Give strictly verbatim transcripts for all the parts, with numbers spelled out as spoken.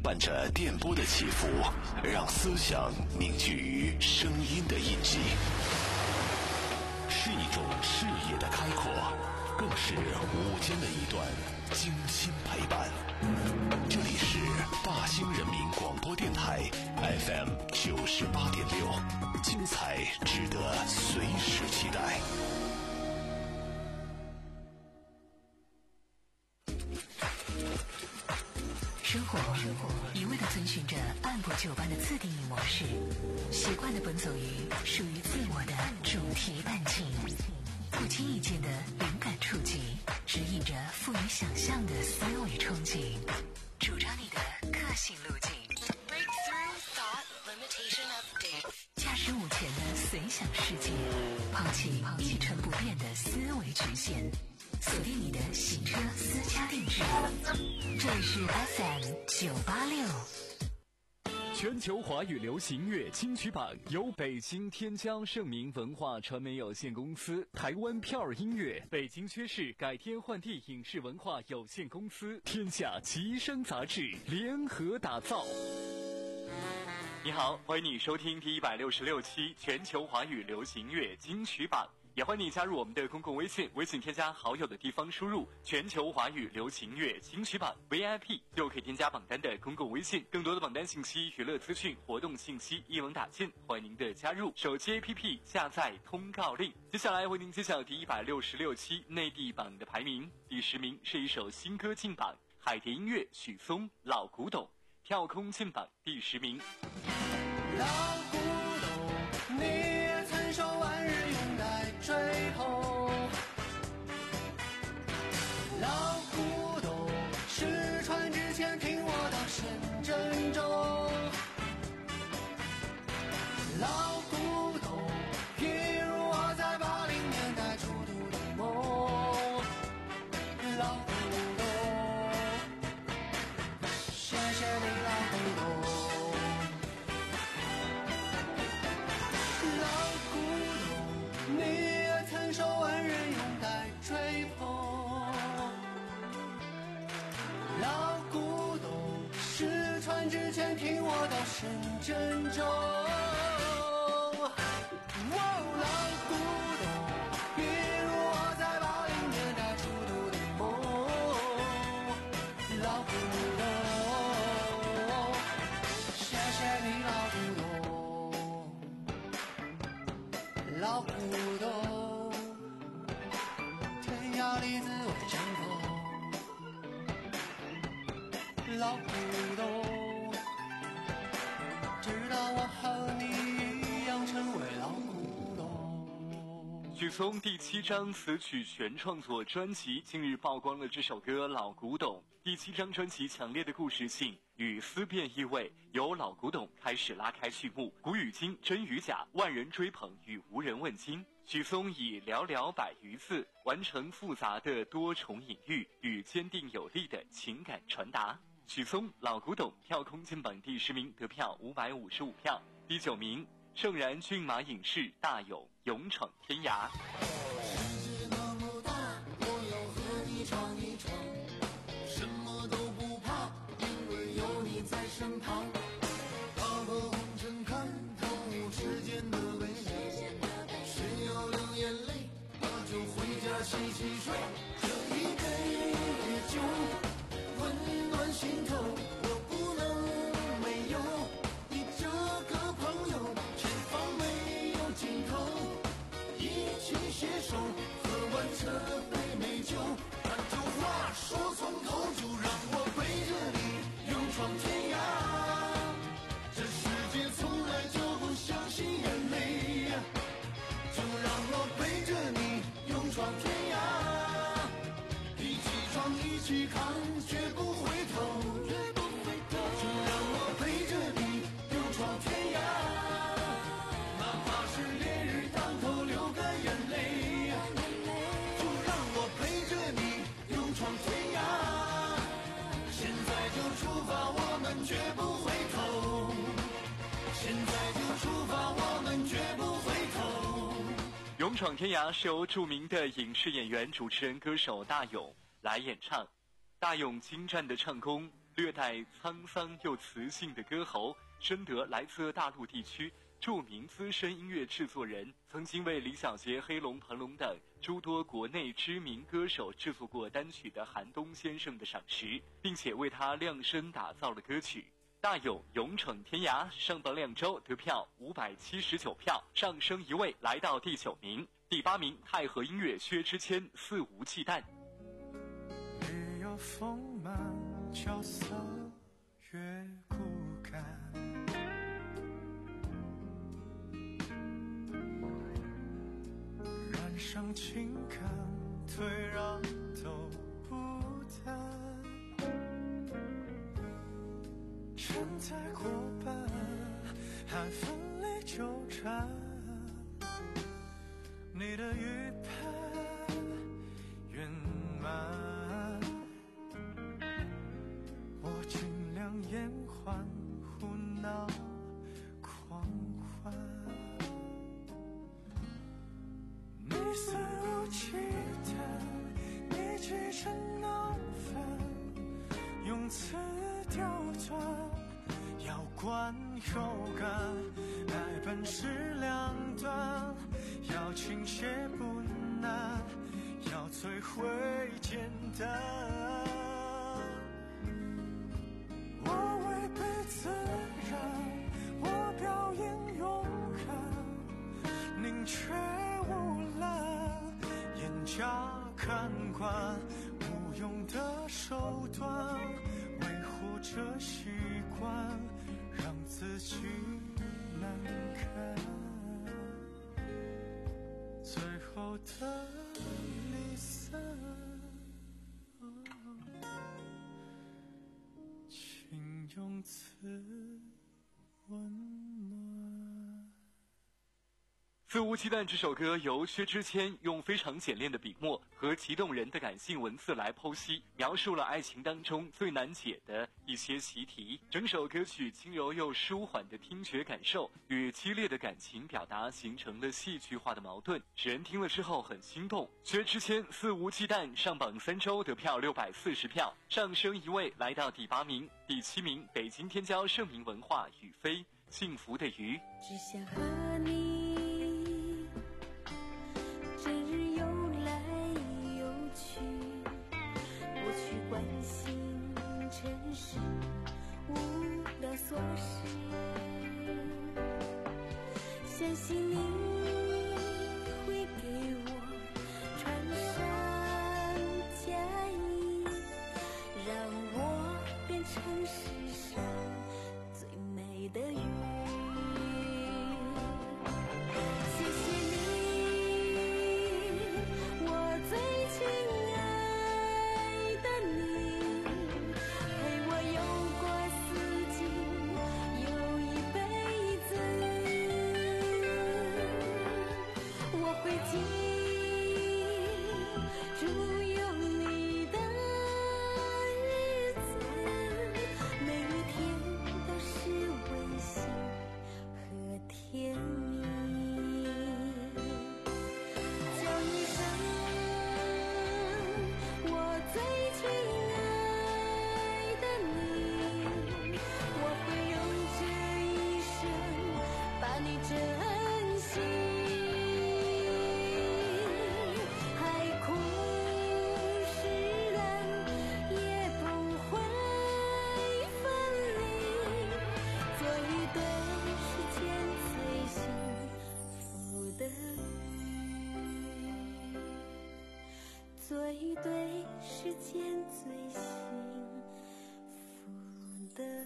伴着电波的起伏，让思想凝聚于声音的印记，是一种视野的开阔，更是午间的一段精心陪伴。这里是大兴人民广播电台 F M 九十八点六，精彩值得随时期待。 生活一味地遵循着按部就班的自定义模式，习惯地奔走于属于自我的主题伴境，不经意间的灵感触及，指引着富于想象的思维憧憬，主张你的个性路径。Breakthrough thought limitation update。驾驶午前的随想世界，抛弃一成不变的思维局限，锁定你的行车私家定制。这里是 F M 九八六。 全球华语流行乐金曲榜由北京天江盛明文化传媒有限公司、台湾票儿音乐、北京薛氏改天换地影视文化有限公司、天下奇声杂志联合打造。你好，欢迎你收听第一百六十六期全球华语流行乐金曲榜，也欢迎你加入我们的公共微信，微信添加好友的地方输入全球华语流行乐金曲榜 V I P 就可以添加榜单的公共微信，更多的榜单信息、娱乐资讯、活动信息一网打尽，欢迎您的加入。手机 A P P 下载通告令。接下来为您揭晓第一百六十六期内地榜的排名。第十名是一首新歌进榜，海蝶音乐许嵩老古董，跳空进榜第十名。 老古董，你也曾受万日拥戴追捧。老古董，失传之前听我道声珍重。老古董，譬如我在八零年代出土的梦。老古董，谢谢你老古董。你也曾受万人拥戴追捧。老古董，失传之前听我道声珍重。哦，老古董，比如我在八零年代出土的梦。老古董，谢谢你老古董。老古董，天涯里自为争锋。老古董，直到我和你一样成为老古董。 许嵩第七张词曲全创作专辑近日曝光了这首歌《老古董》。第七张专辑强烈的故事性与思辨意味，由老古董开始拉开序幕，古与今，真与假，万人追捧与无人问津。许嵩以寥寥百余字完成复杂的多重隐喻与坚定有力的情感传达。许嵩老古董跳空进榜第十名，得票五百五十五票。第九名盛然骏马影视大勇勇闯天涯。 世界那么大，我要和你闯一闯，什么都不怕，因为有你在身旁。踏破红尘，看透世间的悲喜，谁要流眼泪，那就回家洗洗睡。这一杯酒温暖心头，我不能没有你这个朋友，前方没有尽头，一起携手喝完这杯美酒，把这话说从头，就让我陪着你勇闯天涯。这世界从来就不相信眼泪，就让我陪着你勇闯天涯。一起闯一起看，绝不回头，绝不回头。就让我陪着你勇闯天涯，哪怕是烈日当头流干眼泪，就让我陪着你勇闯天涯。现在就出发，我们绝不回头。现在就出发，我们绝不回头。 勇闯天涯是由著名的影视演员、主持人、歌手大勇来演唱。大勇精湛的唱功略带沧桑又磁性的歌喉，深得来自大陆地区著名资深音乐制作人，曾经为李小杰、黑龙、彭龙等诸多国内知名歌手制作过单曲的韩东先生的赏识，并且为他量身打造了歌曲。大勇勇闯天涯上榜两周，得票五百七十九票，上升一位来到第九名。第八名太和音乐薛之谦肆无忌惮。 没有丰满角色越骨感，染上情感退让都不淡，站在过半还奋力纠缠，你的预判圆满，我尽量延缓胡闹狂欢，你肆无忌惮，你急成闹翻，用词刁钻，要灌有感，爱本是两端，要倾斜不难，要摧毁简单。我违背自然，我表演勇敢，宁缺毋滥，严加看管，无用的手段，维护着习惯，让自己难堪，最后的离散，请用词温暖。 肆无忌惮这首歌由薛之谦用非常简练的笔墨和极动人的感性文字来剖析，描述了爱情当中最难解的一些习题。整首歌曲轻柔又舒缓的听觉感受与激烈的感情表达形成了戏剧化的矛盾，使人听了之后很心动。薛之谦肆无忌惮上榜三周，得票六百四十票，上升一位来到第八名。第七名，北京天骄盛名文化雨飞幸福的鱼。 只想和你关心尘世无聊琐事，相信你会给我穿上嫁衣，让我变成世上最美的鱼。谢谢你，我最亲爱的你，做一对世间最幸福的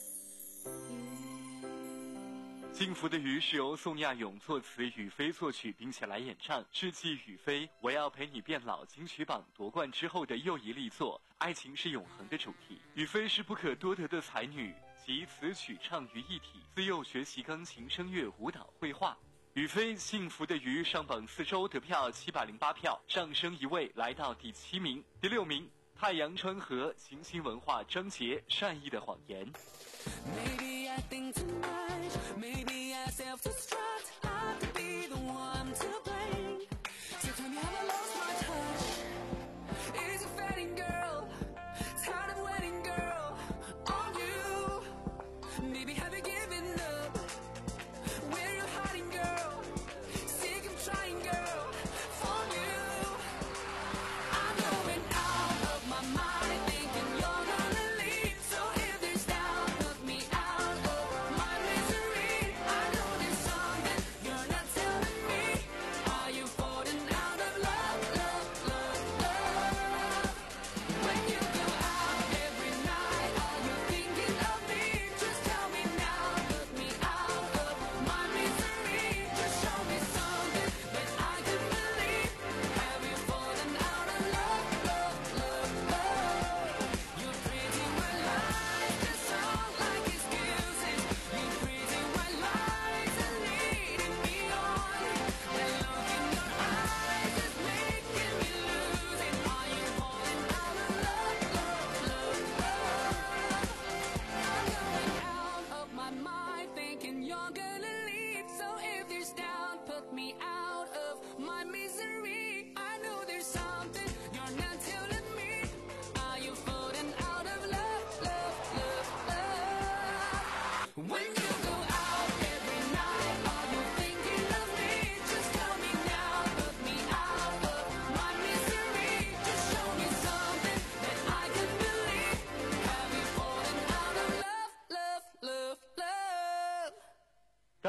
鱼。 幸福的鱼是由宋亚勇作词，雨飞作曲，并且来演唱，是继雨飞我要陪你变老金曲榜夺冠之后的又一力作。爱情是永恒的主题，雨飞是不可多得的才女，集词曲唱于一体，自幼学习钢琴、声乐、舞蹈、绘画。雨飞幸福的鱼上榜四周，得票七百零八票，上升一位来到第七名。第六名，太阳川河行星文化张杰善意的谎言。 Maybe I think too much, maybe I self-destruct, I could be the one to blame. So tell me have I lost my touch? Is a fading girl, tired of waiting girl,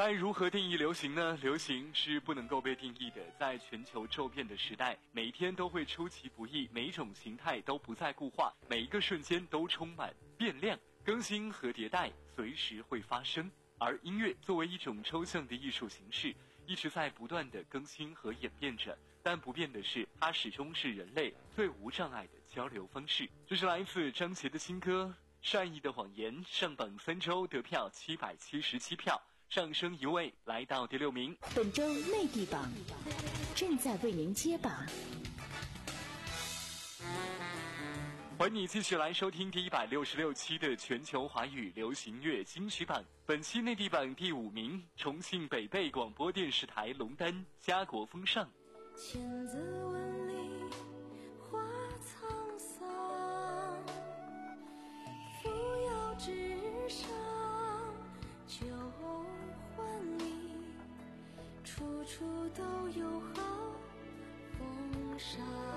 该如何定义流行呢？流行是不能够被定义的，在全球骤变的时代，每一天都会出其不意，每一种形态都不再固化，每一个瞬间都充满变量，更新和迭代随时会发生。而音乐作为一种抽象的艺术形式，一直在不断的更新和演变着，但不变的是，它始终是人类最无障碍的交流方式。这是来自张杰的新歌《善意的谎言》，上榜三周得票七百七十七票，上升一位来到第六名。 本周内地榜正在为您揭榜。 欢迎你继续来收听第一百六十六期的全球华语流行乐金曲榜。本期内地榜第五名，重庆北碚广播电视台龙丹《家国风尚》。 千字文里花沧桑，扶摇直上旧还里，处处都有好风尚。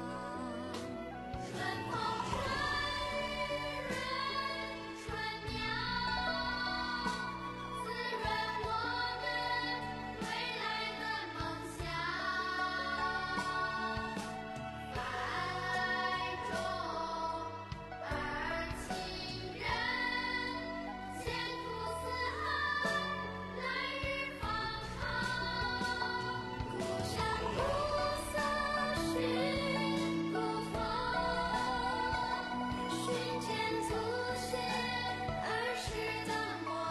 春风春润春苗，滋润我们未来的梦想。泛爱中而亲人，前途似海，来日方长。故乡古色寻故风，寻见祖先儿时的模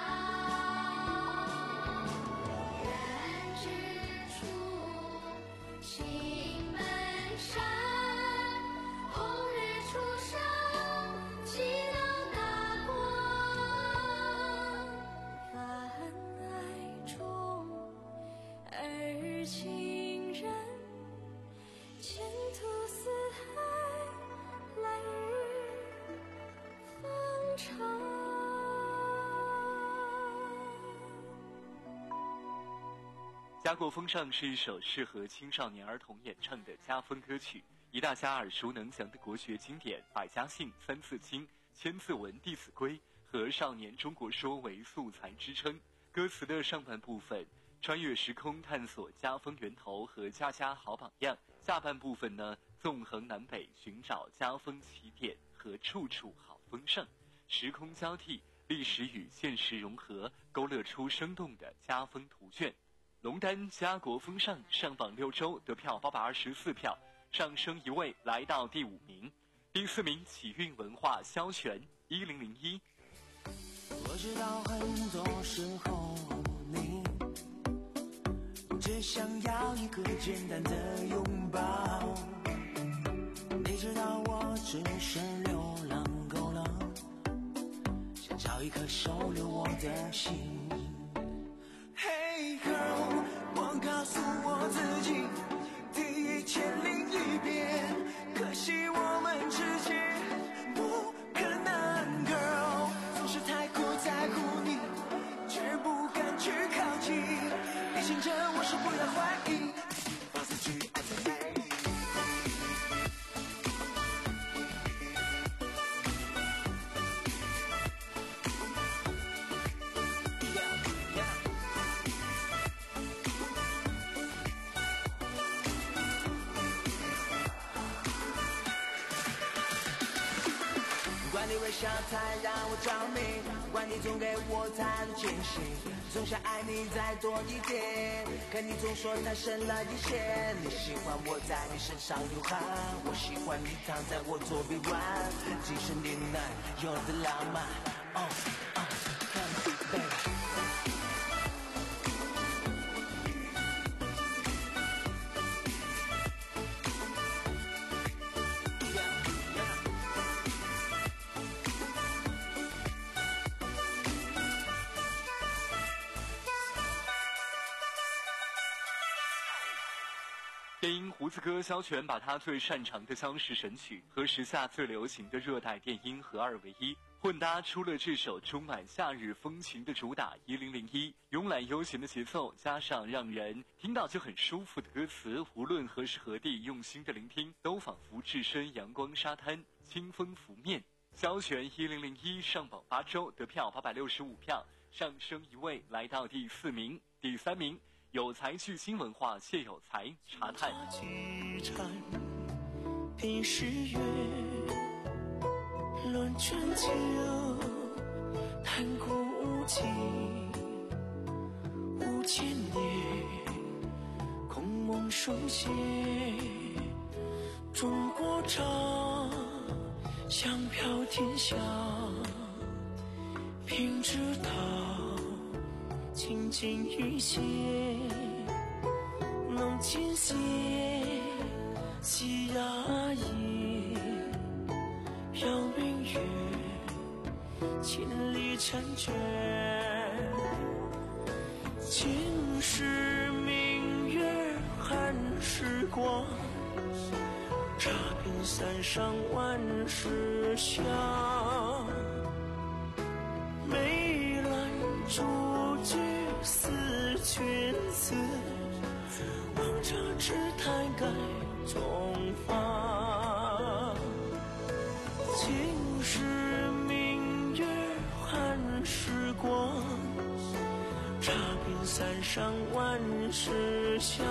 样。远之处青门山，红日初升起到大光。泛爱中而亲人，前途似海，来日方长。 家国风尚是一首适合青少年儿童演唱的家风歌曲，以大家耳熟能详的国学经典《百家姓》《三字经》《千字文》《弟子规》和少年中国说为素材支撑。歌词的上半部分穿越时空探索家风源头和家家好榜样，下半部分呢，纵横南北寻找家风起点和处处好风尚，时空交替，历史与现实融合，勾勒出生动的家风图卷。龙丹家国风尚上榜六周得票八百二十四票，上升一位来到第五名。第四名启运文化萧璇一零零一。 我知道很多时候你只想要一个简单的拥抱，你知道我只是流浪够了，想找一颗收留我的心。Hey girl， 我告诉我自己第一千零一遍，可惜我们之间不可能 girl， 总是太过在乎你，却不敢去靠近，提醒着我说不要怀疑，放肆去爱最美。管你微笑太让我着迷，管你总给我太多惊喜，总想爱你再多一点，可你总说太深了一些。你喜欢我在你身上流汗，我喜欢你躺在我左臂弯，几十年来有的浪漫。哦哦 ，Come baby。 电音胡子哥萧璇把他最擅长的僵尸神曲和时下最流行的热带电音合二为一，混搭出了这首充满夏日风情的主打一零零一，慵懒悠闲的节奏加上让人听到就很舒服的歌词，无论何时何地用心的聆听，都仿佛置身阳光沙滩，清风拂面。萧璇一零零一上榜八周得票八百六十五票， 上升一位来到第四名。第三名，有才巨星文化谢有才茶炭。 凭十月论春秋，谈古无今五千年，空梦书写中国茶，香飘天下，凭知道清净玉洁，能见血西雅野，飘明月，千里婵娟。今时明月寒时光，茶品三上万世香。梅兰竹菊思君子，王茶之台盖中方。今时明月寒时光，茶品三上万世香。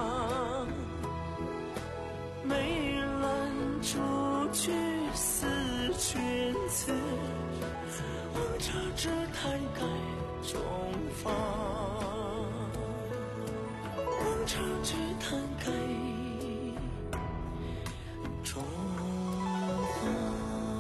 梅兰竹菊思君子，王茶之台盖中方。王茶之台盖中方。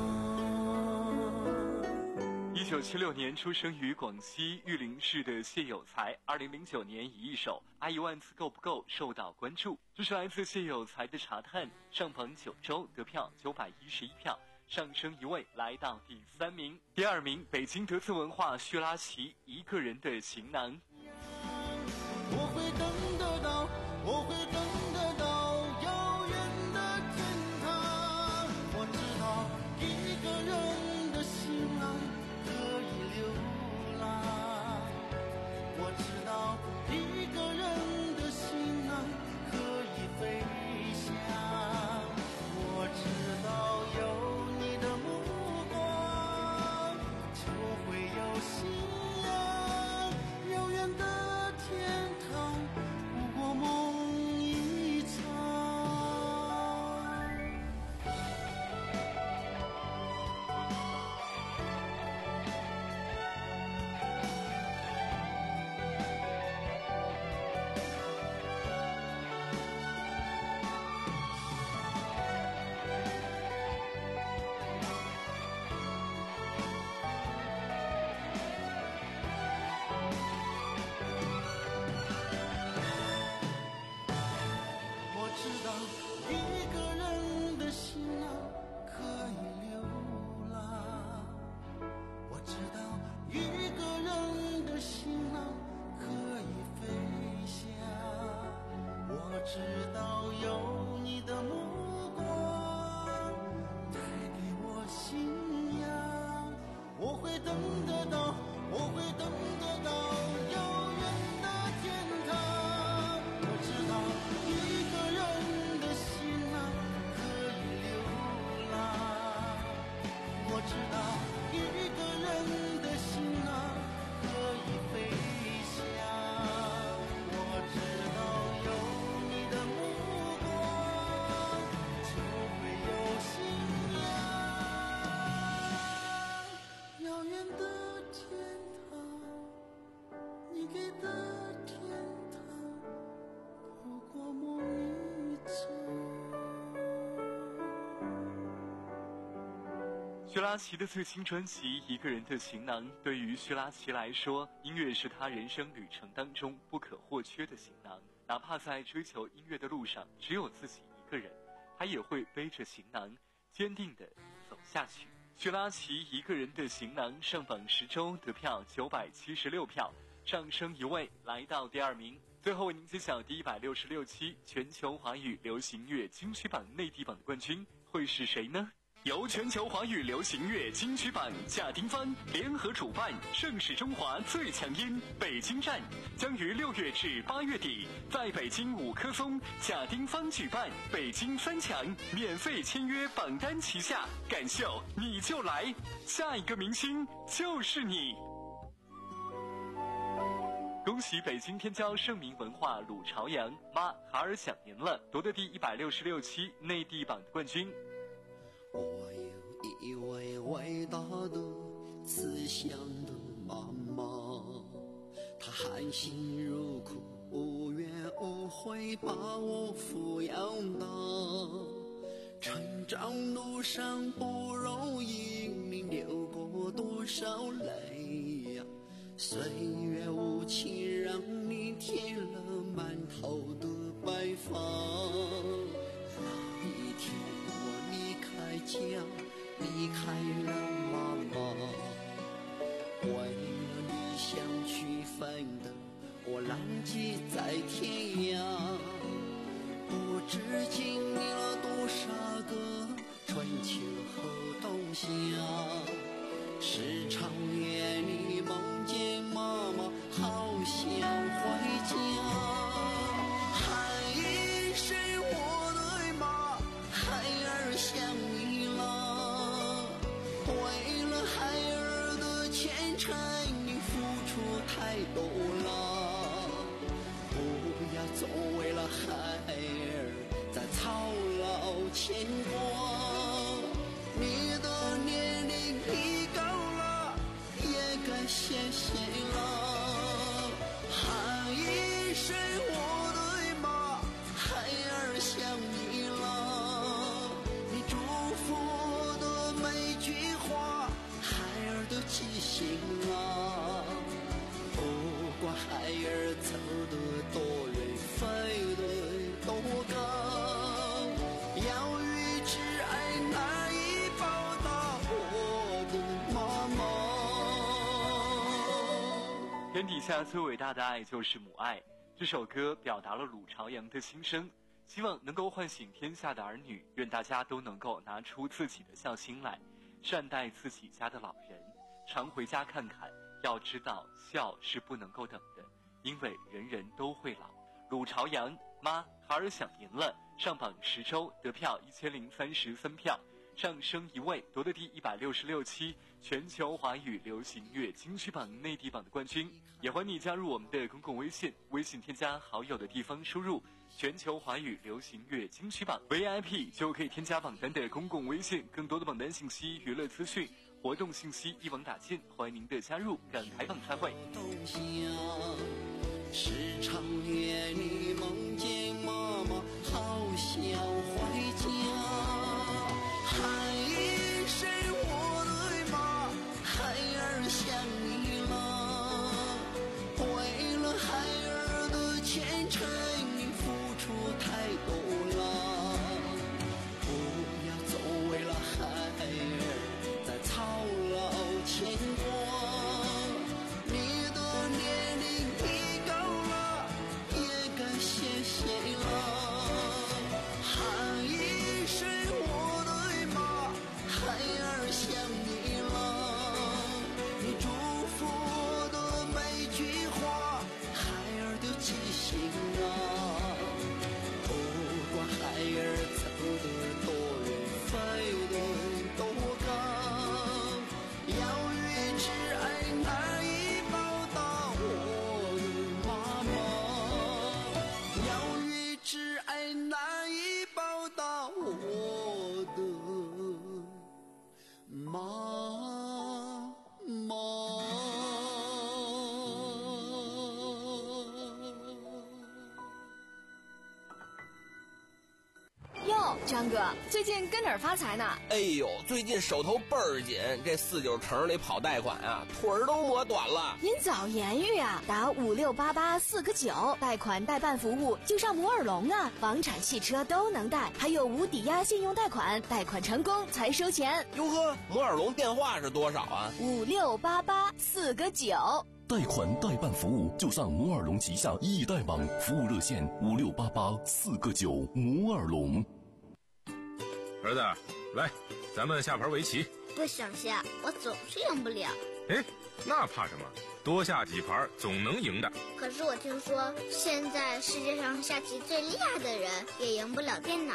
一九七六年出生于广西玉林市的谢有才，二零零九年以一首《爱一万次够不够》受到关注。这是来自谢有才的茶炭，上榜九周，得票九百一十一票，上升一位来到第三名。第二名，北京德资文化薛拉奇一个人的行囊。 我会等得到，我会等得到遥远的天堂。我知道一个人的行囊可以流浪，我知道一个人的行囊可以飞翔。我知道有你的目光，就会有信仰。遥远的天堂，不过梦一场。我知道一个人的行囊可以流浪，我知道一个人的行囊可以飞翔。我知道有你的目光带给我信仰，我会等得到，我会等得到遥远的天堂。我知道一个人的行囊可以流浪，我知道一个人的行囊可以飞翔。我知道有你的目光，就会有信仰。遥远的天堂，你给的天堂，不过梦一场。 薛拉奇的最新专辑《一个人的行囊》，对于薛拉奇来说，音乐是他人生旅程当中不可或缺的行囊。哪怕在追求音乐的路上只有自己一个人，他也会背着行囊坚定地走下去。薛拉奇《一个人的行囊》上榜十周，得票九百七十六票，上升一位来到第二名。最后为您揭晓第一百六十六期全球华语流行乐金曲榜内地榜的冠军会是谁呢？由全球华语流行乐金曲榜贾丁芳联合主办，盛世中华最强音北京站将于六月至八月底在北京五棵松贾丁芳举办北京三强免费签约榜单旗下，感秀你就来，下一个明星就是你。 恭喜北京天骄盛名文化鲁朝阳妈孩儿想您了夺得第一百六十六期内地榜的冠军。 我有一位伟大的慈祥的妈妈，她含辛茹苦无怨无悔把我抚养大，成长路上不容易，你流过多少泪呀？岁月无情让你添了满头的白发。那一天我离开家，离开了妈妈，为了理想去奋斗，我浪迹在天涯。不知经历了多少个春秋和冬夏，时常夜里梦见妈妈，好想回家。喊一声我的妈，孩儿想你了。为了孩儿的前程，你付出太多了。不要总为了孩儿在操劳牵挂。你的年龄已高了，也该歇歇了。喊一声我的妈，孩儿想你了。你祝福的每句话，孩儿都记醒了。不管孩儿走得多远，飞得多高，要与挚爱难以报答我的妈妈。 天底下最伟大的爱就是母爱。这首歌表达了鲁朝阳的心声，希望能够唤醒天下的儿女，愿大家都能够拿出自己的孝心来，善待自己家的老人，常回家看看。要知道孝是不能够等的，因为人人都会老。鲁朝阳妈孩儿想您了上榜十周，得票一千零三十三票，上升一位，夺得第一百六十六期全球华语流行乐金曲榜内地榜的冠军。也欢迎你加入我们的公共微信，微信添加好友的地方输入全球华语流行乐金曲榜 V I P 就可以添加榜单的公共微信，更多的榜单信息、娱乐资讯、活动信息一网打尽，欢迎您的加入，让开榜开会。 时常夜里梦见妈妈，好想回家。喊一声我的妈，孩儿想你了。为了孩儿的前程，你付出太多了。不要总为了孩儿在操劳牵挂。你的年龄已高了，也该歇歇了。喊一声我的妈，孩儿想你了。你祝福的每句话，孩儿都记醒了。不管孩儿走得多远，飞得多高，要与挚爱难以报答我的妈妈，要与挚爱难以报答我的妈妈。 哟，张哥，最近跟哪儿发财呢？ 哎呦，最近手头倍儿紧，这四九城里跑贷款啊，腿儿都磨短了。 您早言语啊，打五六八八四个九，贷款代办服务就上摩尔龙啊，房产、汽车都能贷，还有无抵押信用贷款，贷款成功才收钱。 哟呵，摩尔龙电话是多少啊？ 五六八八四个九。 贷款代办服务就上摩尔龙旗下易贷网，服务热线五六八八四个九。摩尔龙。 儿子，来，咱们下盘围棋。 不想下，我总是赢不了。 哎，那怕什么？多下几盘总能赢的。 可是我听说，现在世界上下棋最厉害的人也赢不了电脑。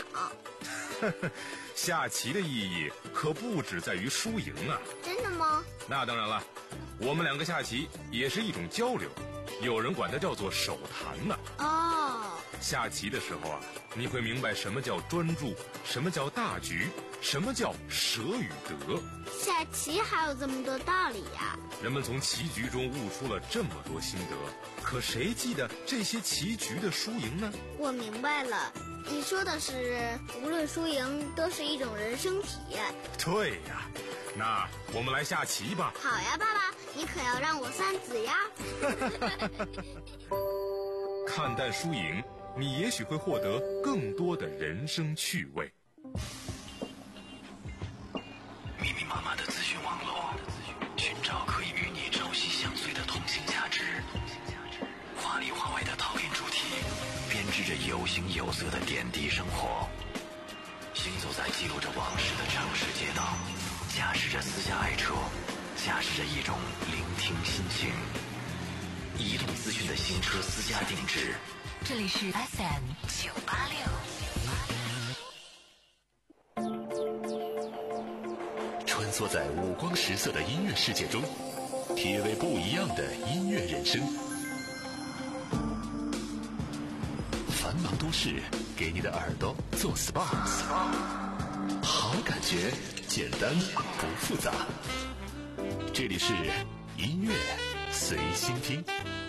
下棋的意义可不只在于输赢啊。 真的吗？ 那当然了，我们两个下棋也是一种交流。 有人管它叫做手谈呢。 哦， 下棋的时候啊，你会明白什么叫专注，什么叫大局，什么叫舍与得。 下棋还有这么多道理呀！ 人们从棋局中悟出了这么多心得，可谁记得这些棋局的输赢呢？ 我明白了，你说的是无论输赢都是一种人生体验。 对呀，那我们来下棋吧。 好呀，爸爸，你可要让我三子呀。 看淡输赢，你也许会获得更多的人生趣味。 密密麻麻的资讯网络，寻找可以与你朝夕相随的通信价值。华里华外的讨论主题，编织着有形有色的点滴生活。行走在记录着往事的城市街道，驾驶着私家爱车，驾驶着一种聆听心情。移动资讯的新车私家定制。 这里是 F M 九八六。 穿梭在五光十色的音乐世界中，体味不一样的音乐人生。繁忙都市给你的耳朵做 S P A， 好感觉，简单不复杂。这里是音乐随心听。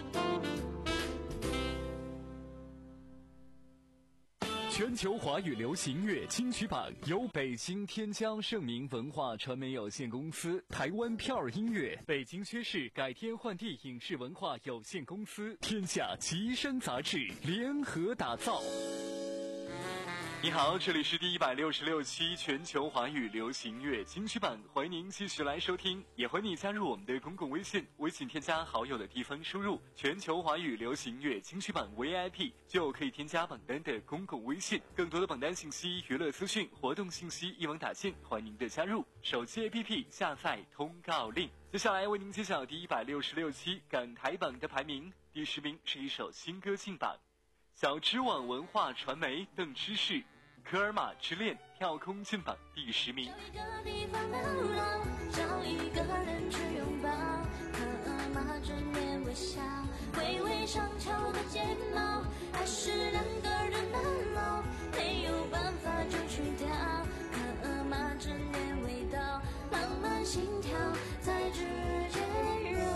全球华语流行乐金曲榜由北京天江盛明文化传媒有限公司、台湾票儿音乐、北京薛氏改天换地影视文化有限公司、天下吉声杂志联合打造。你好，这里是第一百六十六期全球华语流行乐金曲榜，欢迎您继续来收听，也欢迎你加入我们的公共微信，微信添加好友的地方输入全球华语流行乐金曲榜 V I P 就可以添加榜单的公共微信，更多的榜单信息、娱乐资讯、活动信息一网打尽，欢迎您的加入。手机 A P P 下载通告令。接下来为您揭晓第一百六十六期港台榜的排名，第十名是一首新歌进榜，小知网文化传媒邓芝士《科尔玛之恋》跳空进榜第十名。 找一个地方流浪，找一个人去拥抱，科尔玛之恋微笑，微微上翘的睫毛，还是两个人的老，没有办法就去掉。科尔玛之恋味道，浪漫心跳在指尖揉。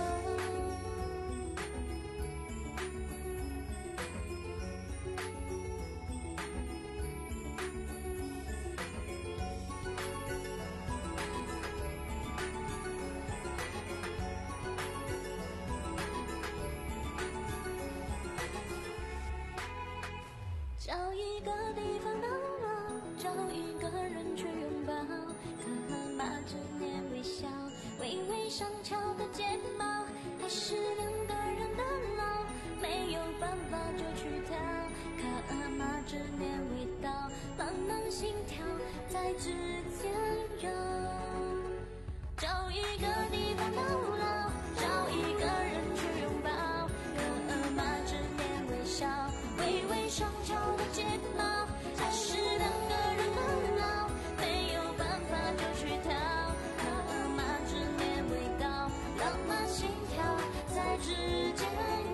找一个地方流浪，找一个人去拥抱，科尔玛之恋微笑，微微上翘的睫毛，还是两个人的老，没有办法就去逃。科尔玛之恋味道，浪漫心跳在指尖揉。找一个地方流浪，找一个人去拥抱，科尔玛之恋微笑，微微上翘的睫毛，还是两个人的老，没有办法就去逃。科尔玛之恋味道，浪漫心跳在指尖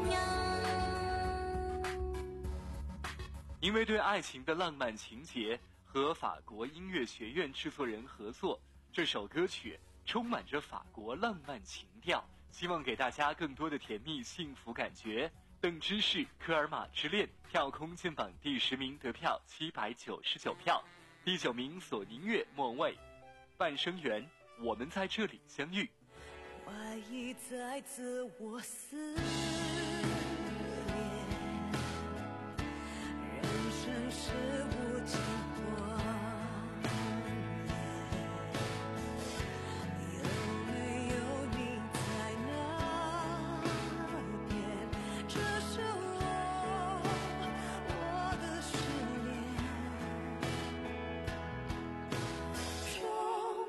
摇。 因为对爱情的浪漫情节和法国音乐学院制作人合作，这首歌曲充满着法国浪漫情调，希望给大家更多的甜蜜幸福感觉。邓芝士《科尔玛之恋》跳空进榜第十名，得票七百九十九票。第九名索尼乐莫蔚《半生缘》，我们在这里相遇。 怀疑在自我思念，人生是无尽光，有没有你在那边？这是我我的失恋，终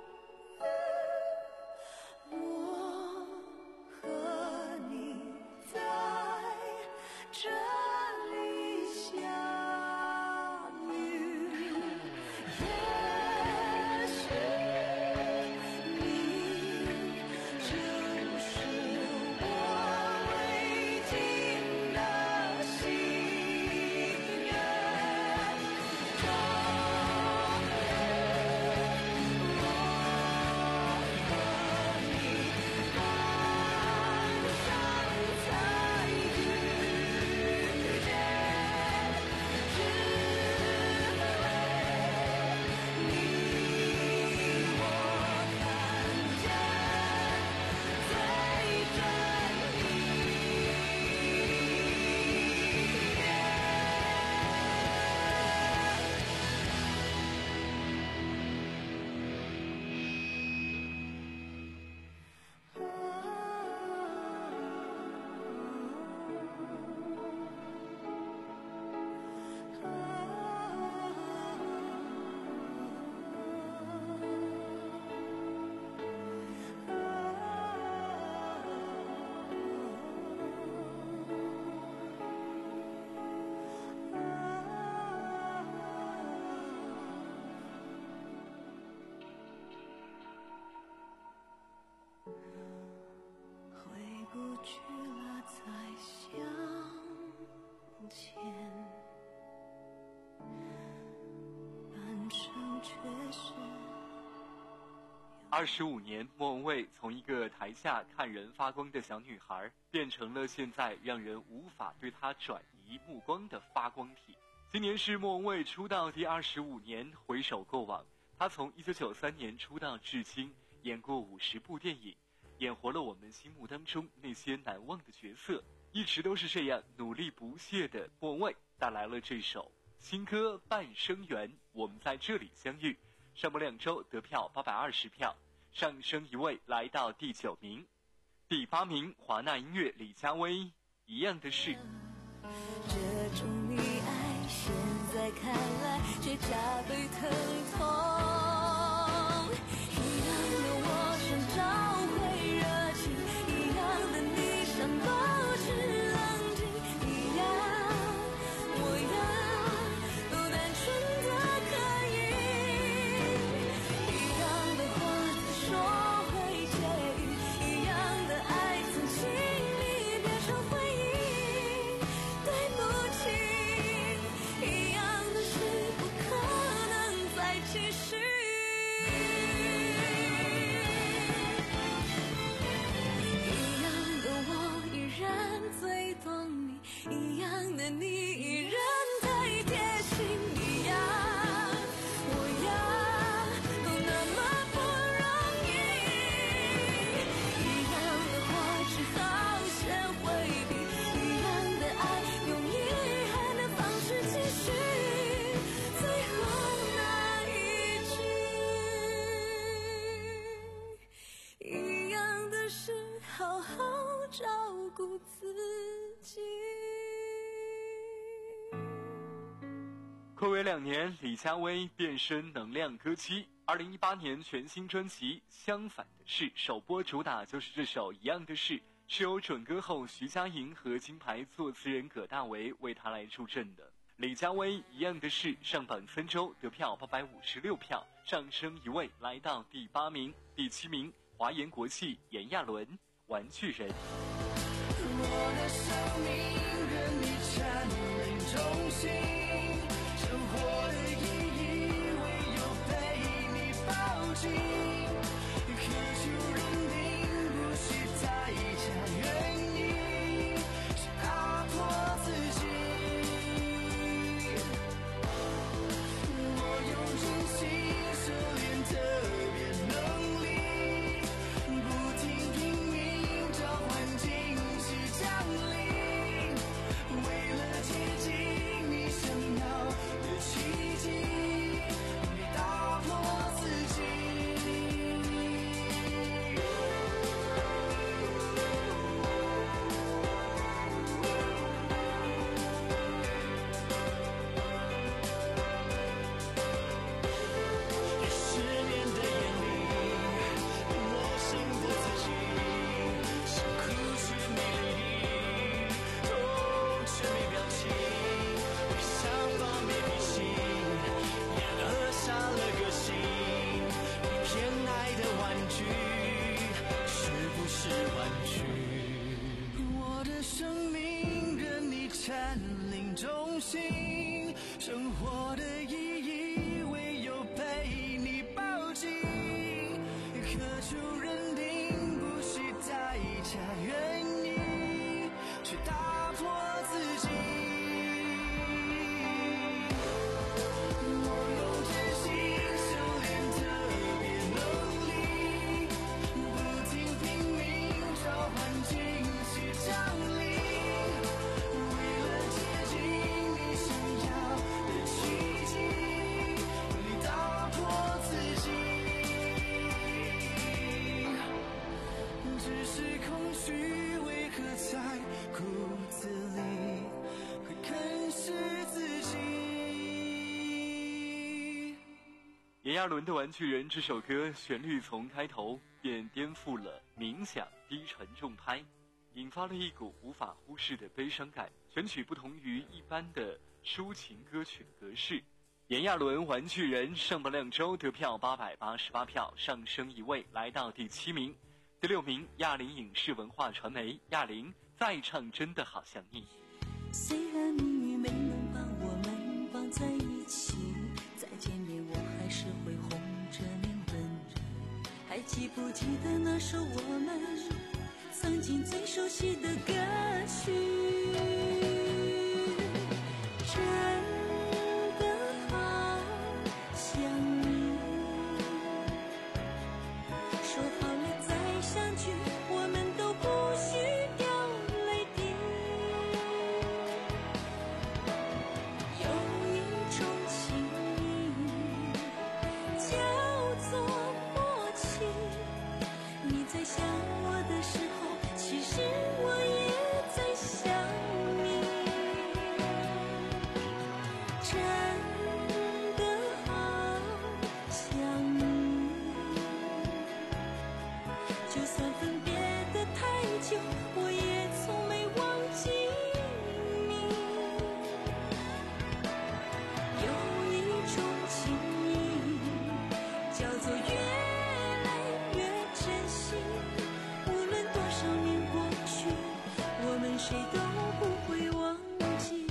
于我和你在这里相遇。 二十五年，莫文蔚从一个台下看人发光的小女孩，变成了现在让人无法对她转移目光的发光体。今年是莫文蔚出道第二十五年，回首过往，她从一九九三年出道至今，演过五十部电影，演活了我们心目当中那些难忘的角色，一直都是这样努力不懈的莫文蔚带来了这首新歌《半生缘》，我们在这里相遇。上播两周得票八百二十票，上升一位来到第九名。第八名，华纳音乐李佳薇，一样的事。 这种溺爱现在看来却加倍疼痛，一样的我想找回热情，一样的你想保持冷静，一样我要都单纯的可以，一样的话再说会介意，一样的爱曾经历变成回忆，对不起，一样的事不可能再继续，一样的我依然最懂你，一样的你依然太贴心，一样我要都那么不容易，一样的话只好先回避，一样的爱用遗憾的方式继续，最后那一句，一样的是好好照顾自己。 暌违两年，李佳薇变身能量歌姬。二零一八年全新专辑《相反的事》首播主打就是这首《一样的事》，是由准歌后徐佳莹和金牌作词人葛大为为她来助阵的。李佳薇《一样的事》上榜三周，得票八百五十六票，上升一位来到第八名。第七名，华研国际炎亚纶《玩具人》。 我的生命任你占领中心，生活的意义唯有被你抱紧，渴求认定不是代价愿意，是打破自己，我用真心修炼特别能力，不停拼命召唤惊喜降临，为了接近你想要的奇迹，你打破自己。十年的眼里，陌生的自己，想哭却没泪滴，痛却没表情，没想法没脾气，也扼杀了个性。你偏爱的玩具，是不是玩具？我的生命任你占领中心，生活的意义唯有被你抱紧，渴求认定不是代价愿意，却打破自己，我用真心修炼特别能力，不停拼命召唤惊喜降临，为了接近你想要的奇迹，你打破自己，只是空虚为何在骨子里会啃食自己。 炎亚纶的《玩具人》这首歌旋律从开头便颠覆了冥想低沉重拍，引发了一股无法忽视的悲伤感。选曲不同于一般的抒情歌曲的格式。炎亚纶《玩具人》上榜两周，得票八百八十八票，上升一位来到第七名。第六名，亚林影视文化传媒，亚林再唱真的好想你。 虽然命运没能把我们绑在一起，再见面我还是会红着脸问人，还还记不记得那首我们曾经最熟悉的歌曲？真的好想你，说好了再相聚，我们都不许掉泪滴。有一种情谊叫做默契，你在想我的时候，其实我也在想你。真的好想你，就算分别的太久，我也从没忘记你。有一种情谊叫做越来越珍惜，无论多少年过去，我们谁都不会忘记。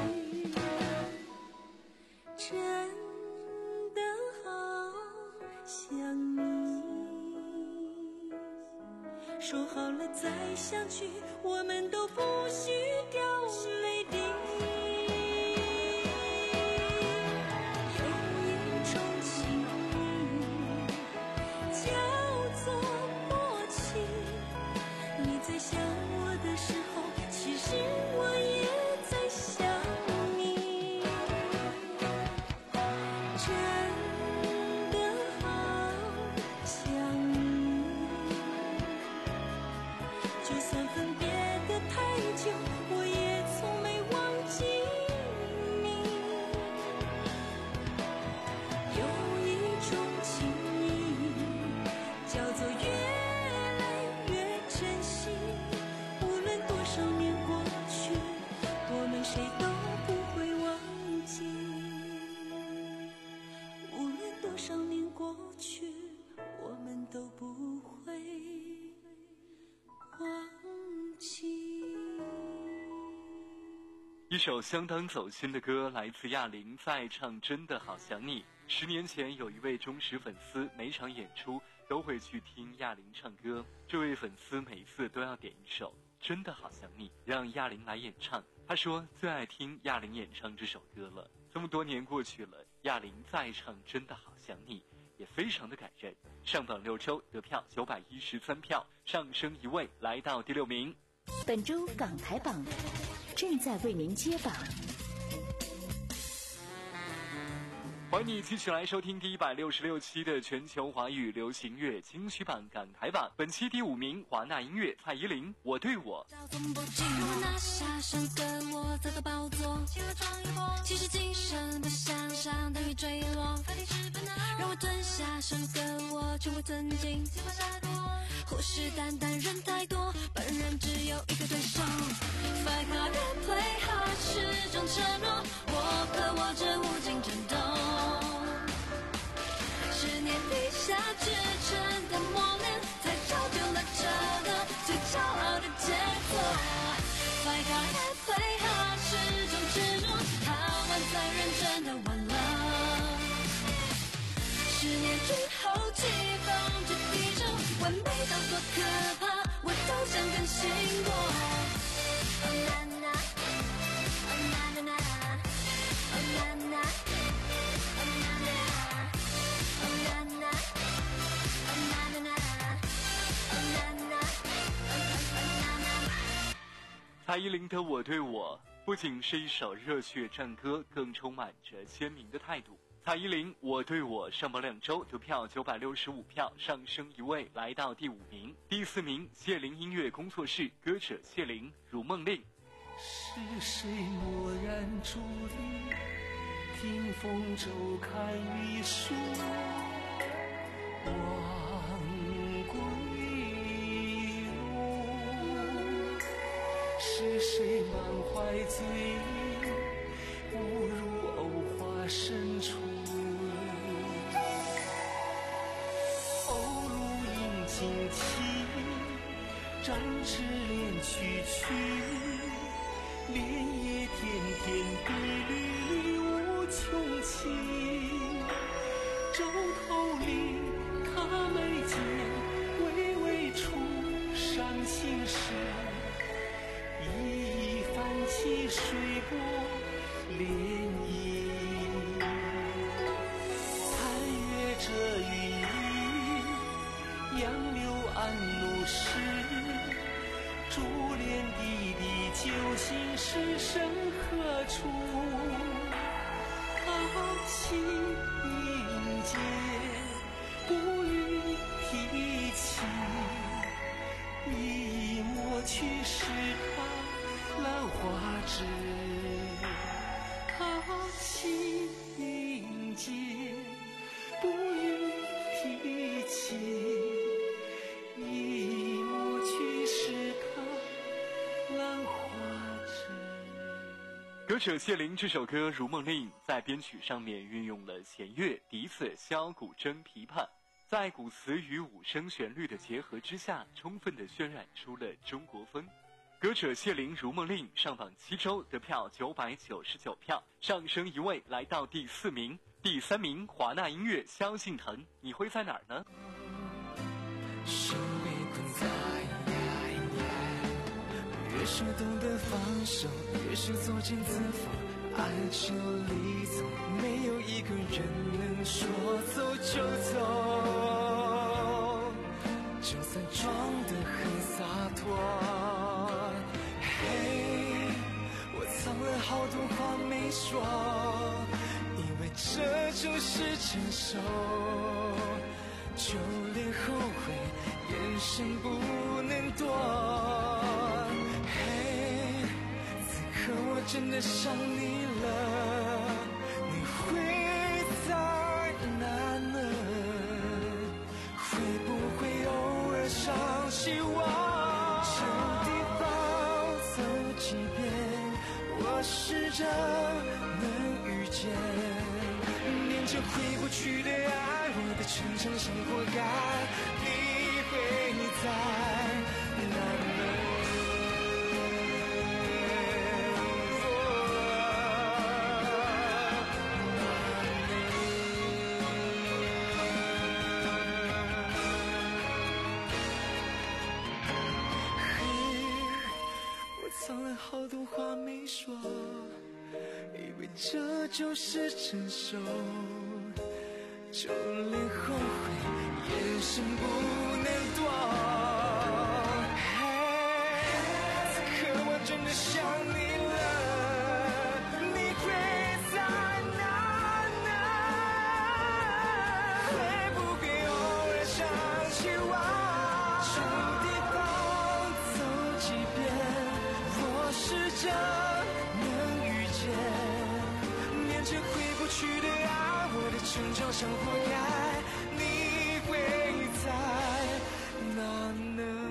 真的好想你，说好了再相聚，我们都不许掉泪滴。有一种情谊叫做默契，你在想我的时候，其实我也在想你。真的好想你，就算分别的太久，我也从没忘记你。有一种情谊叫做越来越珍惜，无论多少年过去，我们谁都不会忘记。无论多少年过去，我们都不会忘记。 一首相当走心的歌，来自亚玲在唱《真的好想你》。十年前，有一位忠实粉丝，每场演出都会去听亚玲唱歌。这位粉丝每次都要点一首《真的好想你》，让亚玲来演唱。他说最爱听亚玲演唱这首歌了。这么多年过去了，亚玲再唱《真的好想你》也非常的感人。上榜六周得票九百一十三票，上升一位来到第六名。 本周港台榜正在为您揭榜。 欢迎你继续来收听第一百六十六期的全球华语流行乐金曲榜港台榜。本期第五名，华纳音乐蔡依林《我对我》。 让我拿下身跟我走到宝座，其实今生不想象等于坠落，让我吞下身跟我全部吞进，虎视眈眈人太多，本人只有一个对手。Fight hard and play hard 是种承诺，我渴望着无尽战斗。十年底下制成的磨练，才造就了这个最骄傲的结果。Fight hard and play hard 是种执着，好玩再认真的玩了。十年之后季风这地球，完美到多可怕，我都想更新过。Oh na na, oh na na na, oh na na, oh na na, oh na na, oh na na na, oh na na, oh na na。 蔡依林的《我对我》不仅是一首热血战歌，更充满着鲜明的态度。蔡依林《我对我》上榜两周，得票九百六十五票，上升一位来到第五名。第四名，谢灵音乐工作室歌者谢灵《如梦令》。 是谁蓦然伫立，听风骤看一树，望归路。是谁满怀醉意，误入藕花深处。鸥鹭引惊啼，展翅连曲曲。莲叶天天碧缕缕无穷情，洲头里看眉间微微出伤心事，一泛起水波涟漪。残月这云雨，杨柳暗路湿，珠帘滴滴，旧情是身何处？好戏迎接，不予提起，一抹去是他兰花枝。好戏迎接，不予提起，一抹去是他兰花枝。 歌者谢灵这首歌《如梦令》在编曲上面运用了弦乐、笛子、箫、古筝、琵琶，在古词与五声旋律的结合之下，充分地渲染出了中国风。歌者谢灵《如梦令》上榜七周，得票九百九十九票，上升一位来到第四名。第三名华纳音乐萧敬腾，你会在哪儿呢？ 心被困在，越是懂得放手，越是作茧自缚，爱情里总没有一个人能说走就走，就算装得很洒脱。嘿，我藏了好多话没说，以为这就是成熟，就连后悔眼神不能躲。嘿，此刻我真的想你了，你会在哪呢？会不会偶尔想起我？这地方走几遍，我试着能遇见，念着回不去的爱，我的成长像活该，你会在哪呢？藏了好多话没说，以为这就是成熟，就连后悔眼神不能躲。嘿，此刻我真的想你了，你会在哪呢？会不会偶尔想起我？这地方走几遍，试着能遇见，念着回不去的爱，我的成长像活该，你会在哪呢？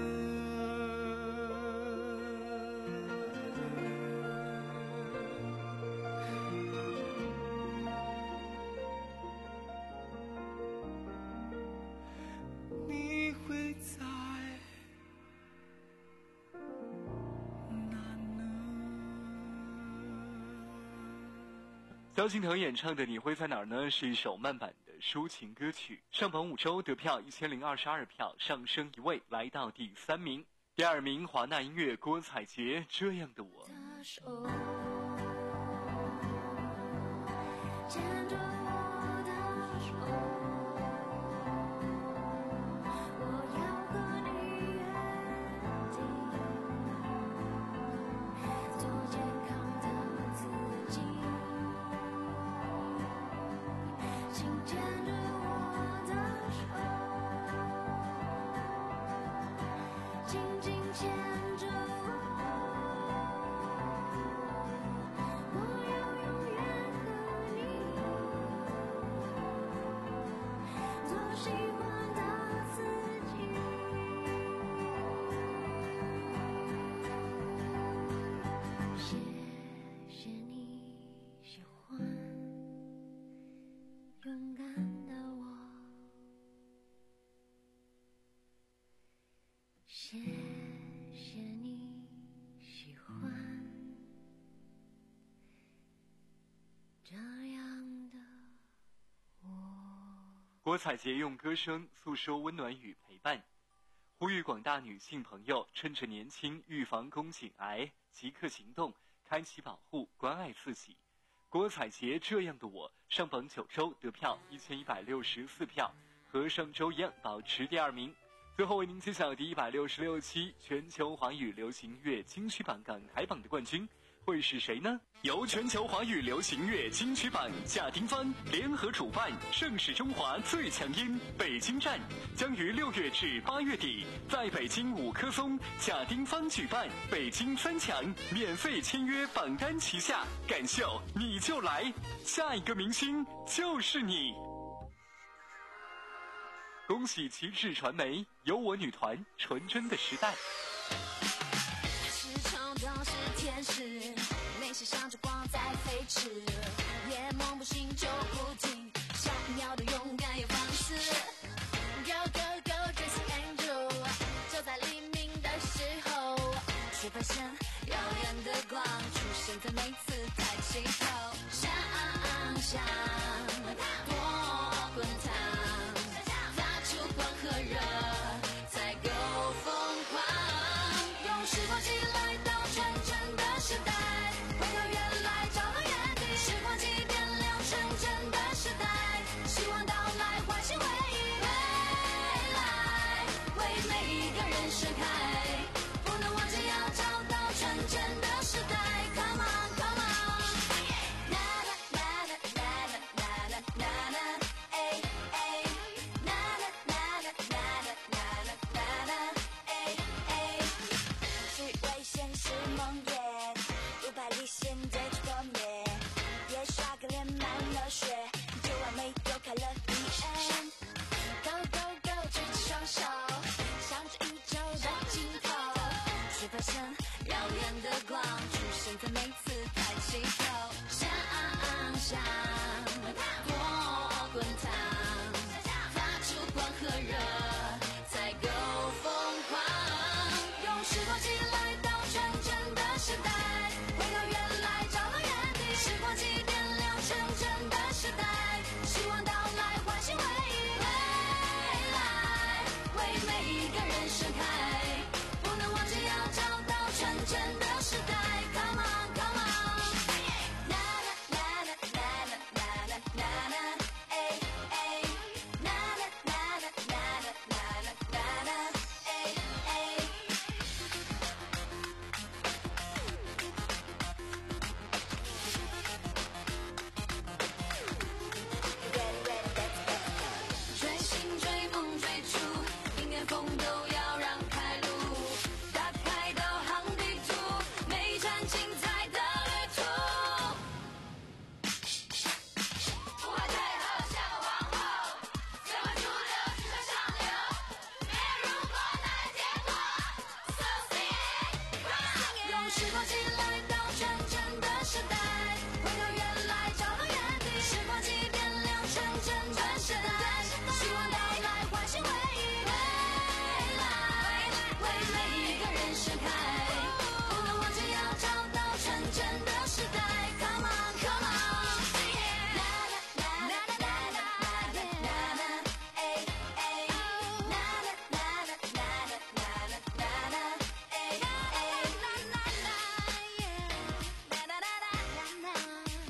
你会在萧敬腾演唱的《你会在哪儿呢》是一首慢版的抒情歌曲，上榜五周，得票一千零二十二票，上升一位来到第三名。第二名华纳音乐郭采洁《这样的我》。 牵着我的手，我要和你约定，做健康的自己。请牵着我的手，紧紧牵着我，我要永远和你做喜欢的自己。谢谢你喜欢勇敢的我，谢谢你郭采洁用歌声诉说温暖与陪伴，呼吁广大女性朋友趁着年轻预防宫颈癌，即刻行动，开启保护，关爱自己。郭采洁这样的我上榜九周，得票一千一百六十四票，和上周一样保持第二名。最后为您揭晓第一百六十六期全球华语流行乐金曲榜港台榜的冠军会是谁呢？由全球华语流行乐金曲榜贾丁芳联合主办，盛世中华最强音北京站将于六月至八月底在北京五棵松贾丁芳举办北京三强免费签约榜单旗下，感秀你就来，下一个明星就是你。恭喜旗帜传媒有我女团纯真的时代。 是冲动是天使，内心向着光在飞驰，夜梦不醒就不停，想要的勇敢又放肆。Go go go Jesse Angel， 就在黎明的时候，却发现耀眼的光出现在每次抬起头，想想多滚烫。和热才够疯狂，用时光机来到纯真的时代，回到原来找到原地，时光机点亮纯真的时代，希望到来唤醒回忆，未来为每一个人盛开，不能忘记要找到纯真的时代 Come on come on， 啦啦啦啦啦啦啦啦啦，哎哎现在去破灭，别刷个脸满了血，就完美都开了 the end。 Go go go 举起双手，向着宇宙的尽头，却发现耀眼的光出现在每次抬起头，想想多滚烫，发出光和热才够疯狂，用时光机来到纯真的时代，回到原来找到原地，时光机点亮纯真的时代，希望到来唤醒回忆，未来为每一个人盛开，不能忘记要找到纯真的时代 Come on come on， 啦啦啦啦啦啦啦啦啦，哎哎，啦啦啦啦啦啦啦啦啦，哎哎。追星追梦追逐，迎面风都要让开路，打开导航地图，每一站精彩的旅途。不怕退后像个皇后，随波逐流只看上流，没有如果哪有结果 So sing it， 用时光机来到纯真的时代，回到原来找到原地，时光机点亮纯真的时代，希望到来唤醒回忆，未来为每一个人盛开，不能忘记要找到纯真的时代 Come on come on， 啦啦啦啦啦啦啦啦啦，哎哎，啦啦啦啦啦啦啦啦啦，哎哎，啦啦啦耶，啦啦啦啦啦，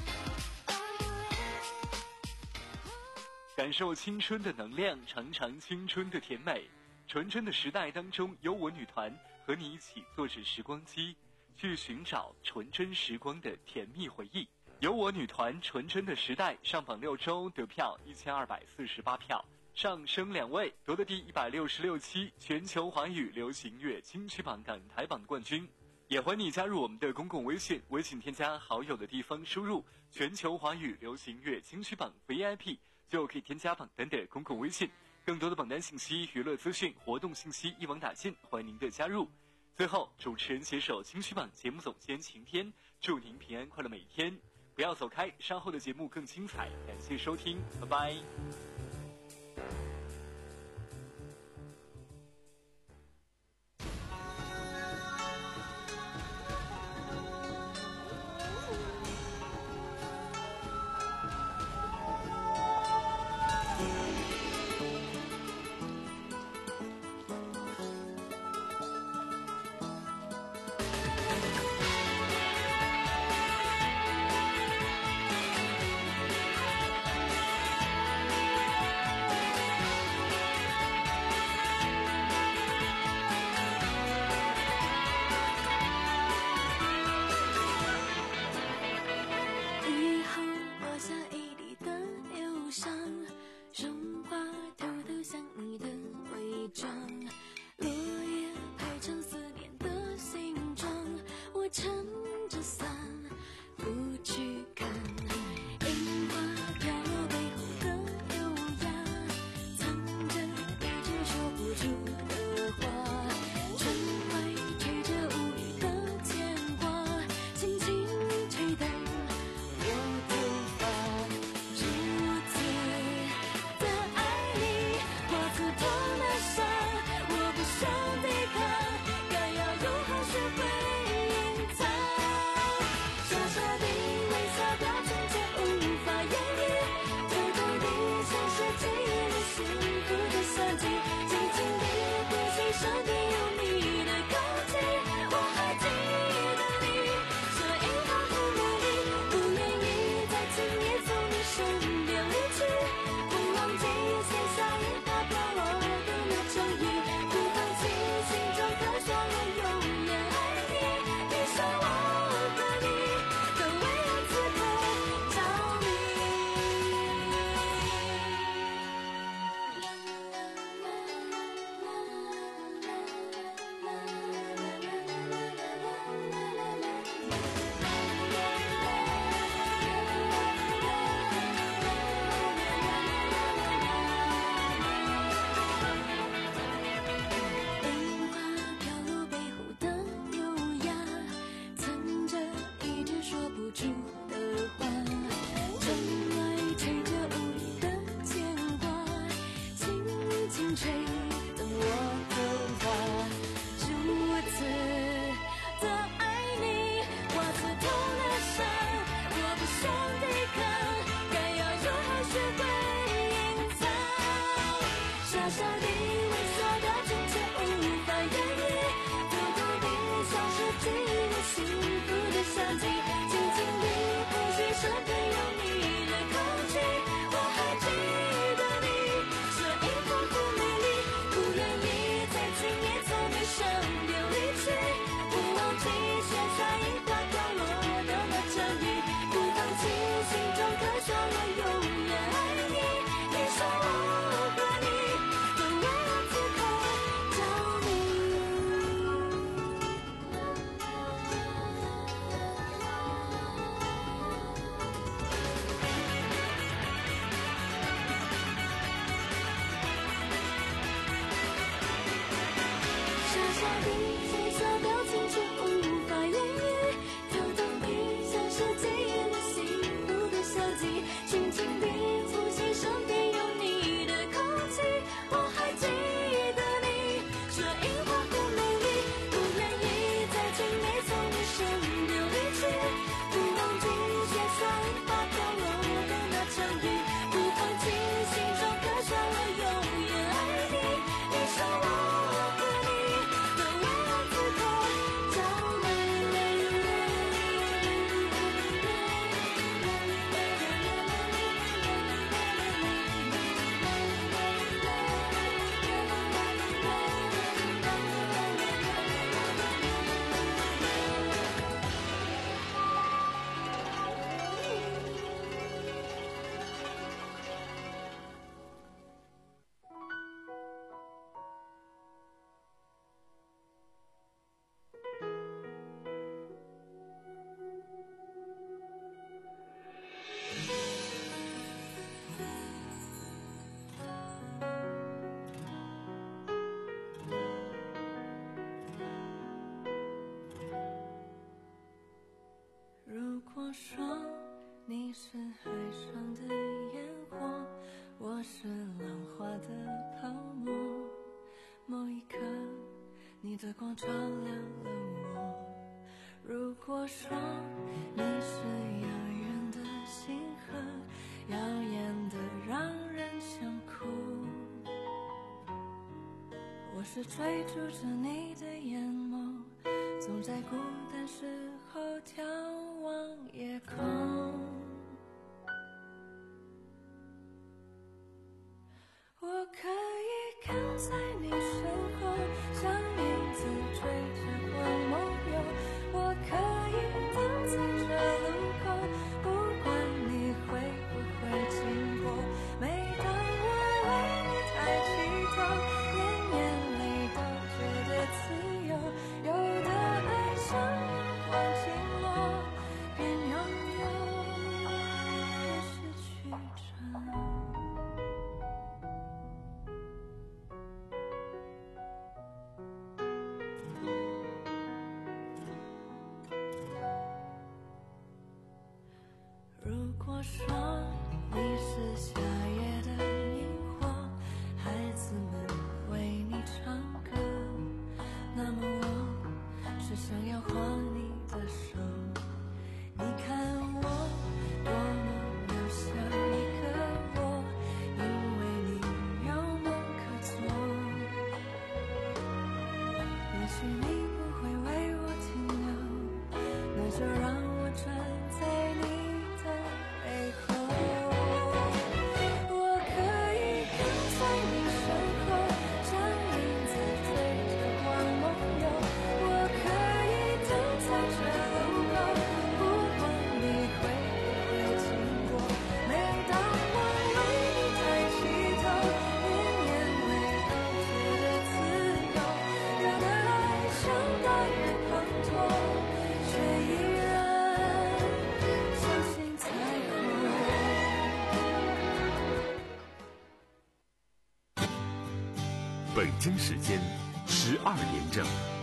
感受青春的能量，尝尝青春的甜美。纯真的时代当中，有我女团和你一起坐着时光机，去寻找纯真时光的甜蜜回忆。有我女团纯真的时代上榜六周，得票一千二百四十八票，上升两位，夺得第一百六十六期全球华语流行乐金曲榜港台榜的冠军。也欢迎你加入我们的公共微信，微信添加好友的地方输入全球华语流行乐金曲榜 V I P， 就可以添加榜单的公共微信。更多的榜单信息、娱乐资讯、活动信息一网打尽，欢迎您的加入。最后，主持人携手金曲榜节目总监晴天，祝您平安快乐每一天。不要走开，稍后的节目更精彩，感谢收听，拜拜。 住的花，窗外吹着无意的牵挂，轻轻吹动我头发，如此的爱你，我刺痛了伤，我不想抵抗，该要如何学会隐藏，傻傻地微笑的真切无法言喻，偷偷地像是记忆里幸福的香气，轻轻地呼吸身边有你的空气，我还记得你是一朵朵美丽，不愿意在今夜从你身边离去，不忘记写下樱花飘落的那场雨，不放弃心中刻下了永远爱你，你说我和你都为了此刻着迷。傻傻地微笑表情却无法言喻，偷偷地像是记忆里幸福的香气，轻轻地呼吸身边有你的空气，我还记得你是樱花的美丽，不愿意在今夜从你身边离去，不忘记写下樱花飘落的那场雨，不放弃心中刻下了永远爱你，你说我和你都为了此刻着迷。如果说你是海上的烟火，我是浪花的泡沫，某一刻你的光照亮了我。如果说你是遥远的星河，耀眼的让人想哭，我是追逐着你的眼眸，总在孤单时候眺望夜空。我可以跟在你身后，像影子追着光梦游，我可以等在这路口，不管你会不会经过，每当我为你抬起头，连眼泪都觉得自由，有的爱像阳光倾落，边拥有边失去着。如果说你是夏夜的萤火，孩子们为你唱歌，那么我只想要握你的手。你看我多么渺小一个我，因为你有梦可做。也许你不会为我停留，那就让我站在你的背后。我可以跟在你身后，像影子追着光梦游，我可以等在这路口，不管你会不会经过，每当我为你抬起头，连眼泪都觉得自由，有的爱像大雨滂沱，却依然相信彩虹。 北京时间十二点整。